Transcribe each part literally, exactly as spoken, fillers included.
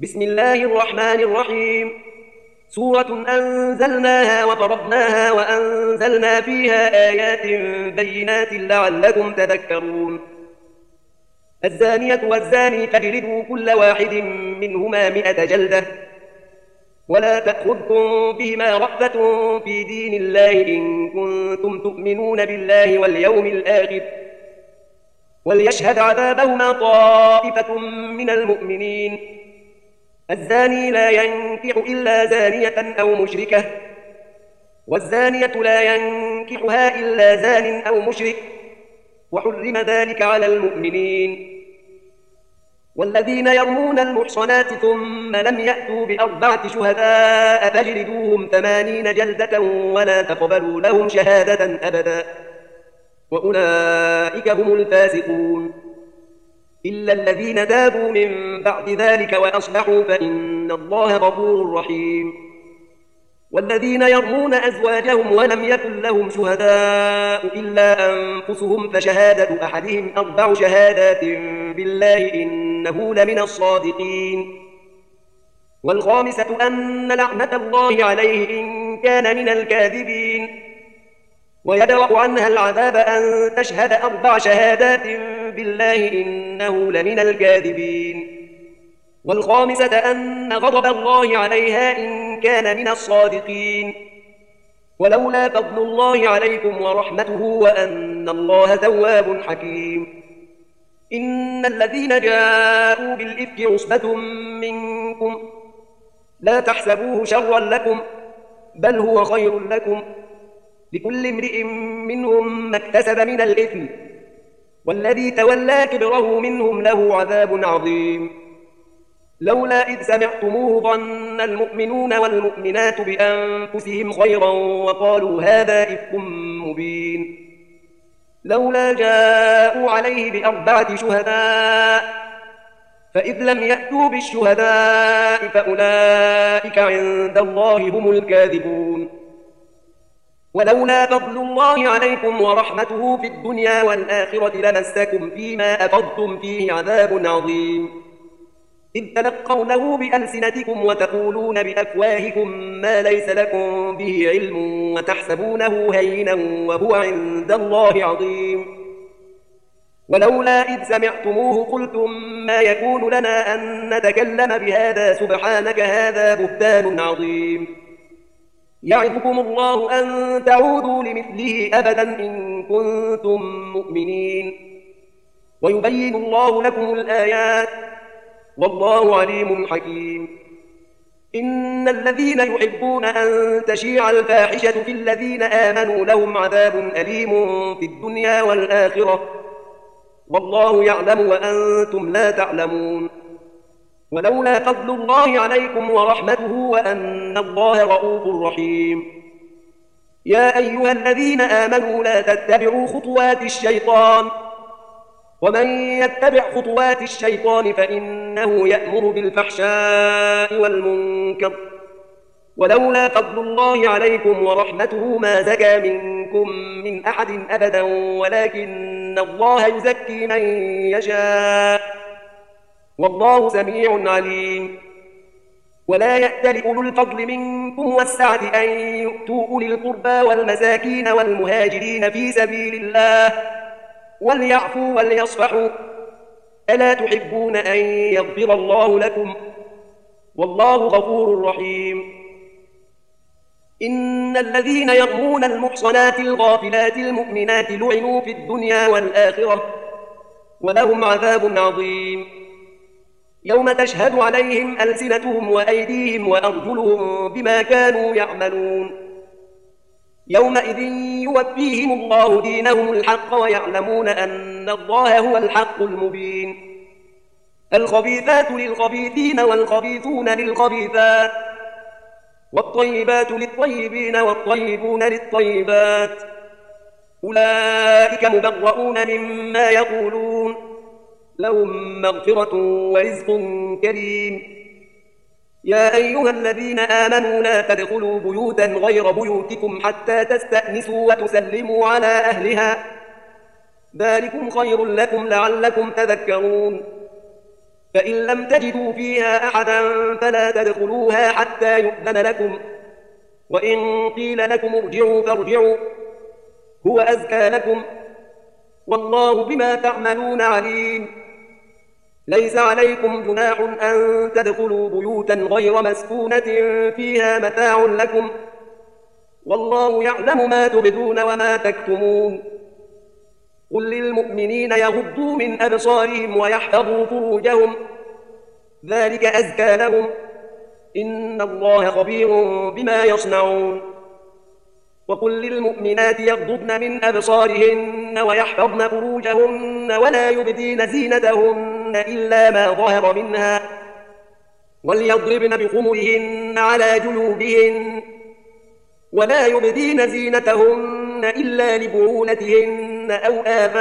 بسم الله الرحمن الرحيم. سورة أنزلناها وفرضناها وأنزلنا فيها آيات بينات لعلكم تذكرون. الزانية والزاني فاجلدوا كل واحد منهما مئة جلدة، ولا تأخذكم بهما رأفة في دين الله إن كنتم تؤمنون بالله واليوم الآخر، وليشهد عذابهما طائفة من المؤمنين. الزاني لا ينكح إلا زانية أو مشركة، والزانية لا ينكحها إلا زان أو مشرك، وحرم ذلك على المؤمنين. والذين يرمون المحصنات ثم لم يأتوا بأربعة شهداء فاجلدوهم ثمانين جلدة ولا تقبلوا لهم شهادة أبدا، وأولئك هم الفاسقون. إلا الذين تابوا من بعد ذلك وأصلحوا فإن الله غفور رحيم. والذين يرمون أزواجهم ولم يكن لهم شهداء إلا أنفسهم فشهادة أحدهم أربع شهادات بالله إنه لمن الصادقين. والخامسة أن لعنة الله عليه إن كان من الكاذبين. ويدرأ عنها العذاب أن تشهد أربع شهادات بالله إنه لمن الكاذبين. والخامسة أن غضب الله عليها إن كان من الصادقين. ولولا فضل الله عليكم ورحمته وأن الله تواب حكيم. إن الذين جاءوا بالإفك عصبة منكم لا تحسبوه شرا لكم بل هو خير لكم، لكل امرئ منهم ما اكتسب من الإثم، والذي تولى كبره منهم له عذاب عظيم. لولا إذ سمعتموه ظن المؤمنون والمؤمنات بأنفسهم خيرا وقالوا هذا إفك مبين. لولا جاءوا عليه بأربعة شهداء، فإذ لم يأتوا بالشهداء فأولئك عند الله هم الكاذبون. ولولا فضل الله عليكم ورحمته في الدنيا والآخرة لمسكم فيما أفضتم فيه عذاب عظيم، إذ تلقونه بألسنتكم وتقولون بأفواهكم ما ليس لكم به علم وتحسبونه هينا وهو عند الله عظيم. ولولا إذ سمعتموه قلتم ما يكون لنا أن نتكلم بهذا سبحانك هذا بهتان عظيم. يعظكم الله أن تعودوا لمثله أبدا إن كنتم مؤمنين، ويبين الله لكم الآيات والله عليم حكيم. إن الذين يحبون أن تشيع الفاحشة في الذين آمنوا لهم عذاب أليم في الدنيا والآخرة، والله يعلم وأنتم لا تعلمون. ولولا فضل الله عليكم ورحمته وأن الله رؤوف رحيم. يا أيها الذين آمنوا لا تتبعوا خطوات الشيطان، ومن يتبع خطوات الشيطان فإنه يأمر بالفحشاء والمنكر. ولولا فضل الله عليكم ورحمته ما زكى منكم من أحد أبدا ولكن الله يزكي من يشاء والله سميع عليم. ولا يأتل أولو الفضل منكم والسعة أن يؤتوا أولي القربى والمساكين والمهاجرين في سبيل الله وليعفوا وليصفحوا، ألا تحبون أن يغفر الله لكم والله غفور رحيم. إن الذين يرمون المحصنات الغافلات المؤمنات لعنوا في الدنيا والآخرة ولهم عذاب عظيم. يوم تشهد عليهم ألسنتهم وأيديهم وأرجلهم بما كانوا يعملون. يومئذ يوفيهم الله دينهم الحق ويعلمون أن الله هو الحق المبين. الخبيثات للخبيثين والخبيثون للخبيثات، والطيبات للطيبين والطيبون للطيبات، أولئك مبرؤون مما يقولون لهم مغفرة ورزق كريم. يا أيها الذين آمنوا لا تدخلوا بيوتا غير بيوتكم حتى تستأنسوا وتسلموا على أهلها، ذلكم خير لكم لعلكم تذكرون. فإن لم تجدوا فيها أحدا فلا تدخلوها حتى يؤذن لكم، وإن قيل لكم ارجعوا فارجعوا هو أزكى لكم، والله بما تعملون عليم. ليس عليكم جناح أن تدخلوا بيوتا غير مسكونة فيها متاع لكم، والله يعلم ما تبدون وما تكتمون. قل للمؤمنين يغضوا من أبصارهم ويحفظوا فروجهم، ذلك أزكى لهم، إن الله خبير بما يصنعون. وقل للمؤمنات يغضضن من أبصارهن ويحفظن فروجهن ولا يبدين زينتهن إلا ما ظهر منها، وليضربن بخمرهن على جنوبهن، ولا يبدين زينتهن إلا لبعولتهن أو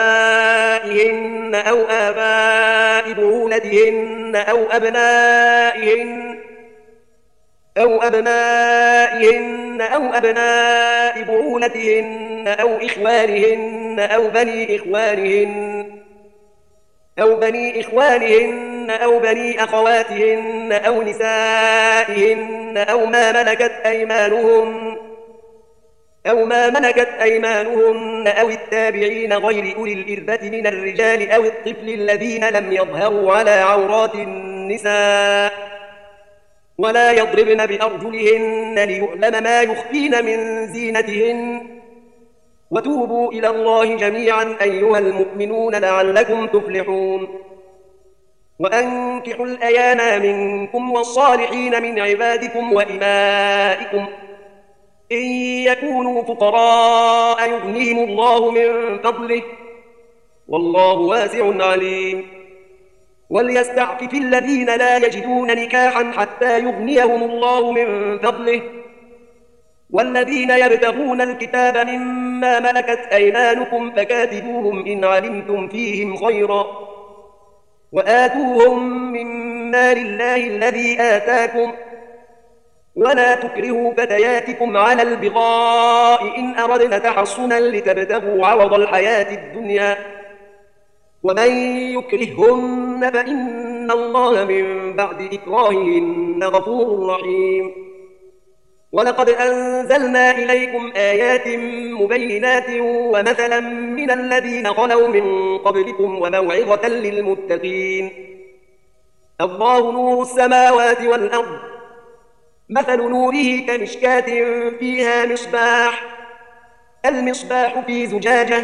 آبائهن أو آباء بعولتهن أو أبنائهن أو أبنائهن أو أبناء بعولتهن أو إخوانهن أو بني إخوانهن أو بني إخوانهن أو بني أخواتهن أو نسائهن أو ما ملكت أيمانهن أو ما ملكت أيمانهن أو التابعين غير أولي الإربة من الرجال أو الطفل الذين لم يظهروا على عورات النساء، ولا يضربن بأرجلهن ليعلم ما يخفين من زينتهن، وتوبوا إلى الله جميعا أيها المؤمنون لعلكم تفلحون. وأنكحوا الأيام منكم والصالحين من عبادكم وإمائكم إن يكونوا فقراء يغنيهم الله من فضله، والله واسع عليم. وليستعفف الذين لا يجدون نكاحا حتى يغنيهم الله من فضله، والذين يبتغون الكتاب مما ملكت أيمانكم فكاتبوهم إن علمتم فيهم خيرا، وآتوهم من مال الله الذي آتاكم، ولا تكرهوا فتياتكم على البغاء إن أردنا تحصنا لتبتغوا عرض الحياة الدنيا، ومن يكرههن فإن الله من بعد إكراههن غفور رحيم. ولقد أنزلنا إليكم آيات مبينات ومثلا من الذين خلوا من قبلكم وموعظة للمتقين. الله نور السماوات والأرض، مثل نوره كمشكاة فيها مصباح، المصباح في زجاجة،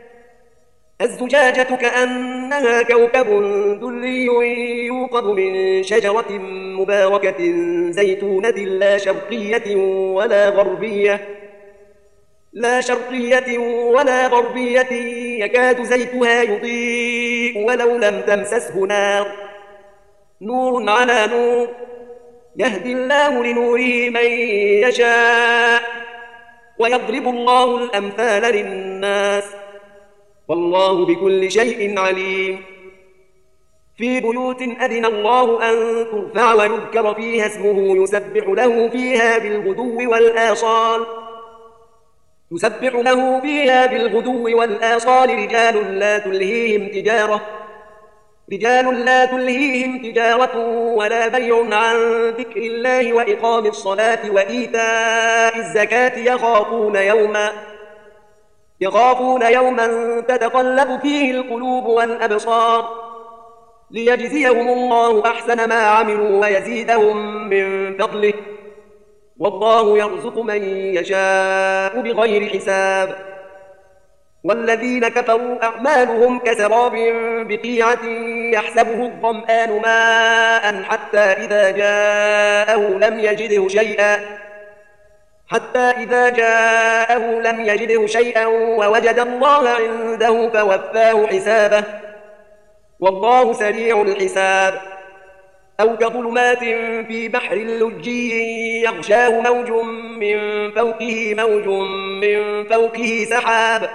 الزجاجة كأنها كوكب دري يوقد من شجرة مباركة زيتونة لا شرقية ولا غربية لا شرقية ولا غربية يكاد زيتها يضيء ولو لم تمسسه نار، نور على نور، يهدي الله لنوره من يشاء، ويضرب الله الأمثال للناس، والله بكل شيء عليم. في بيوت أذن الله أن ترفع ويذكر فيها اسمه يسبح له فيها بالغدو والآصال يسبح له فيها بالغدو والآصال رجال لا تلهيهم تجارة رجال لا تلهيهم تجارة ولا بيع عن ذكر الله وإقام الصلاة وإيتاء الزكاة يخافون يوما يخافون يوما تتقلب فيه القلوب والأبصار، ليجزيهم الله أحسن ما عملوا ويزيدهم من فضله، والله يرزق من يشاء بغير حساب. والذين كفروا أعمالهم كسراب بقيعة يحسبه الظمآن ماء حتى إذا جاءه لم يجده شيئا حتى إذا جاءه لم يجده شيئا ووجد الله عنده فوفاه حسابه، والله سريع الحساب. أو كظلمات في بحر لجي يغشاه موج من فوقه موج من فوقه سحاب،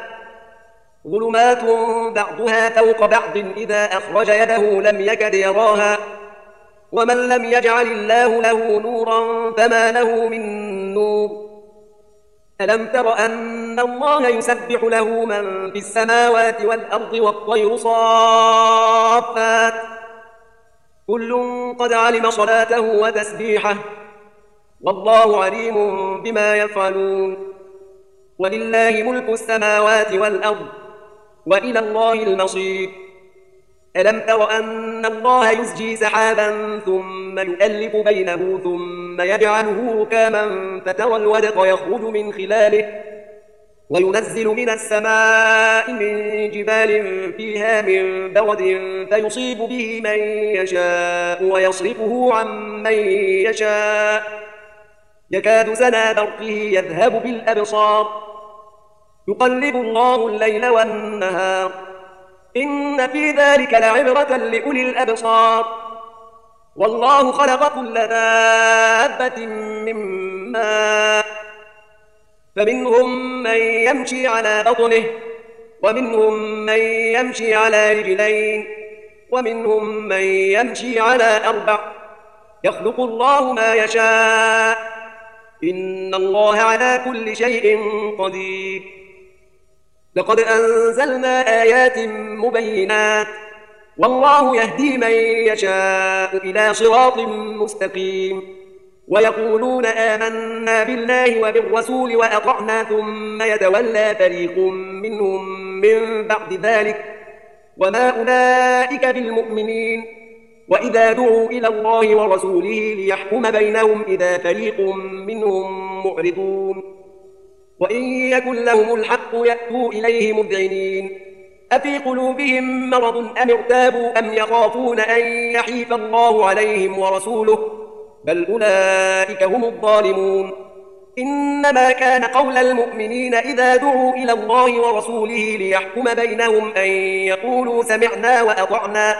ظلمات بعضها فوق بعض إذا أخرج يده لم يكد يراها، ومن لم يجعل الله له نورا فما له من نور. ألم تر أن الله يسبح له من في السماوات والأرض والطير صافات كل قد علم صلاته وتسبيحه والله عليم بما يفعلون ولله ملك السماوات والأرض وإلى الله المصير ألم تر أن الله يزجي سحابا ثم يؤلف بينه ثم يجعله ركاما فترى الودق يخرج من خلاله وينزل من السماء من جبال فيها من برد فيصيب به من يشاء ويصرفه عن من يشاء يكاد سنا برقه يذهب بالأبصار يقلب الله الليل والنهار إن في ذلك لعبرة لأولي الأبصار والله خلق كل دابة من ماء فمنهم من يمشي على بطنه ومنهم من يمشي على رجلين ومنهم من يمشي على أربع يخلق الله ما يشاء إن الله على كل شيء قدير لقد أنزلنا آيات مبينات والله يهدي من يشاء إلى صراط مستقيم ويقولون آمنا بالله وبالرسول وأطعنا ثم يتولى فريق منهم من بعد ذلك وما أولئك بالمؤمنين وإذا دعوا إلى الله ورسوله ليحكم بينهم إذا فريق منهم معرضون وإن يكن لهم الحق يأتوا إليه مذعنين أفي قلوبهم مرض أم ارتابوا أم يخافون أن يحيف الله عليهم ورسوله بل أولئك هم الظالمون إنما كان قول المؤمنين إذا دعوا إلى الله ورسوله ليحكم بينهم أن يقولوا سمعنا وأطعنا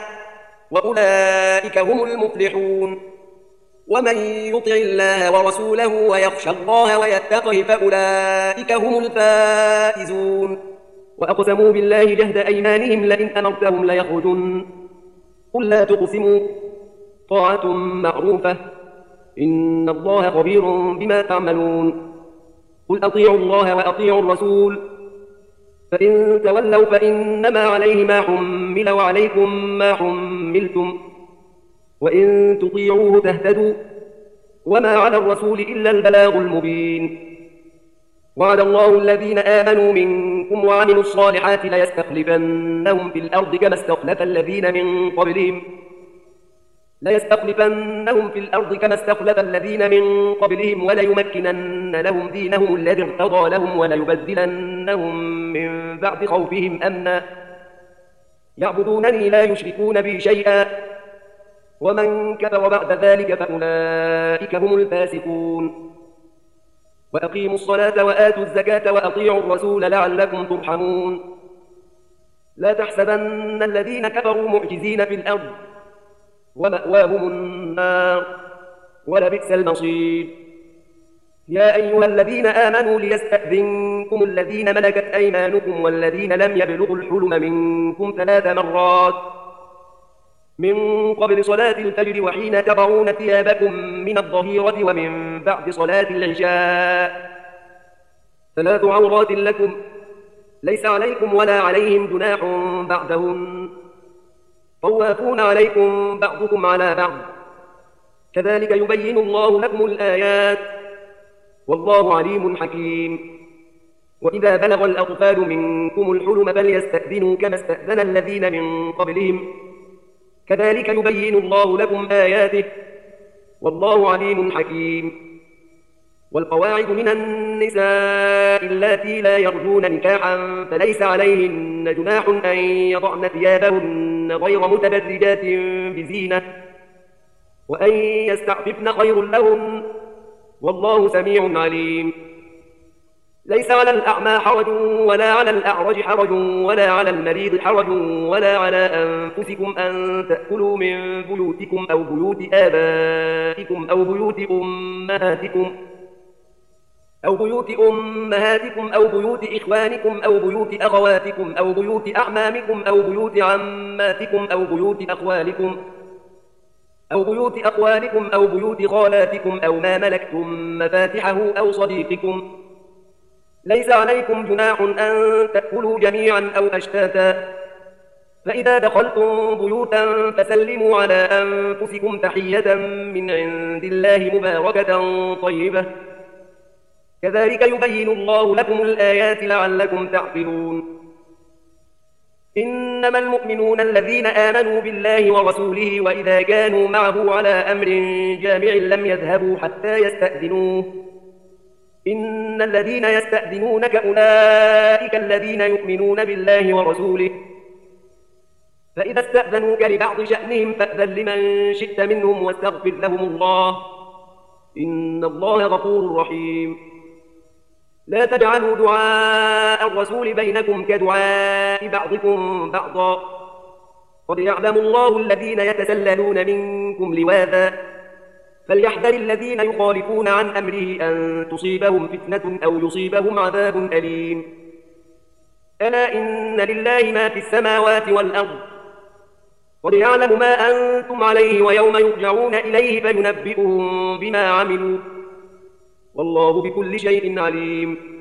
وأولئك هم المفلحون ومن يطع الله ورسوله ويخشى الله ويتقه فأولئك هم الفائزون وأقسموا بالله جهد أيمانهم لئن أمرتهم ليخرجن قل لا تقسموا طاعة معروفة إن الله خبير بما تعملون قل أطيعوا الله وأطيعوا الرسول فإن تولوا فإنما عليه ما حمل وعليكم ما حملتم وإن تطيعوه تهتدوا وما على الرسول إلا البلاغ المبين وعد الله الذين آمنوا منكم وعملوا الصالحات ليستخلفنهم في الأرض كما استخلف الذين من قبلهم ليستخلفنهم في الأرض كما استخلف الذين من قبلهم وليمكنن لهم دينهم الذي ارتضى لهم وليبدلنهم من بعد خوفهم أمنا يعبدونني لا يشركون بي شيئا ومن كفر بعد ذلك فأولئك هم الفاسقون وأقيموا الصلاة وآتوا الزكاة وأطيعوا الرسول لعلكم ترحمون لا تحسبن الذين كفروا معجزين في الأرض ومأواهم النار ولبئس المصير يا أيها الذين آمنوا ليستأذنكم الذين ملكت أيمانكم والذين لم يبلغوا الحلم منكم ثلاث مرات من قبل صلاة الفجر وحين تضعون ثيابكم من الظهيرة ومن بعد صلاة العشاء ثلاث عورات لكم ليس عليكم ولا عليهم جناح بعدهن طوافون عليكم بعضكم على بعض كذلك يبين الله لكم الآيات والله عليم حكيم وإذا بلغ الأطفال منكم الحلم فليستأذنوا كما استأذن الذين من قبلهم كذلك يبين الله لكم آياته والله عليم حكيم والقواعد من النساء اللاتي لا يرجون نكاحا فليس عليهن جناح أن يضعن ثيابهن غير متبرجات بزينة وأن يستعففن خير لهن والله سميع عليم ليس على الأعمى حرج ولا على الأعرج حرج ولا على المريض حرج ولا على أنفسكم أن تأكلوا من بيوتكم أو بيوت آبائكم أو بيوت أمهاتكم أو بيوت أمهاتكم أو بيوت إخوانكم أو بيوت أخواتكم أو بيوت أعمامكم أو بيوت عماتكم أو بيوت أخوالكم أو بيوت أخوالكم أو بيوت خالاتكم أو ما ملكتم مفاتحه أو صديقكم ليس عليكم جناح أن تأكلوا جميعا أو أشتاتا فإذا دخلتم بيوتا فسلموا على أنفسكم تحية من عند الله مباركة طيبة كذلك يبين الله لكم الآيات لعلكم تعقلون إنما المؤمنون الذين آمنوا بالله ورسوله وإذا كانوا معه على أمر جامع لم يذهبوا حتى يستأذنوه إن الذين يستأذنونك أولئك الذين يؤمنون بالله ورسوله فإذا استأذنوك لبعض شأنهم فأذن لمن شئت منهم واستغفر لهم الله إن الله غفور رحيم لا تجعلوا دعاء الرسول بينكم كدعاء بعضكم بعضا قد يعلم الله الذين يتسللون منكم لواذا فليحذر الذين يخالفون عن أمره أن تصيبهم فتنة أو يصيبهم عذاب أليم ألا إن لله ما في السماوات والأرض قد يعلم ما أنتم عليه ويوم يرجعون إليه فينبئهم بما عملوا والله بكل شيء عليم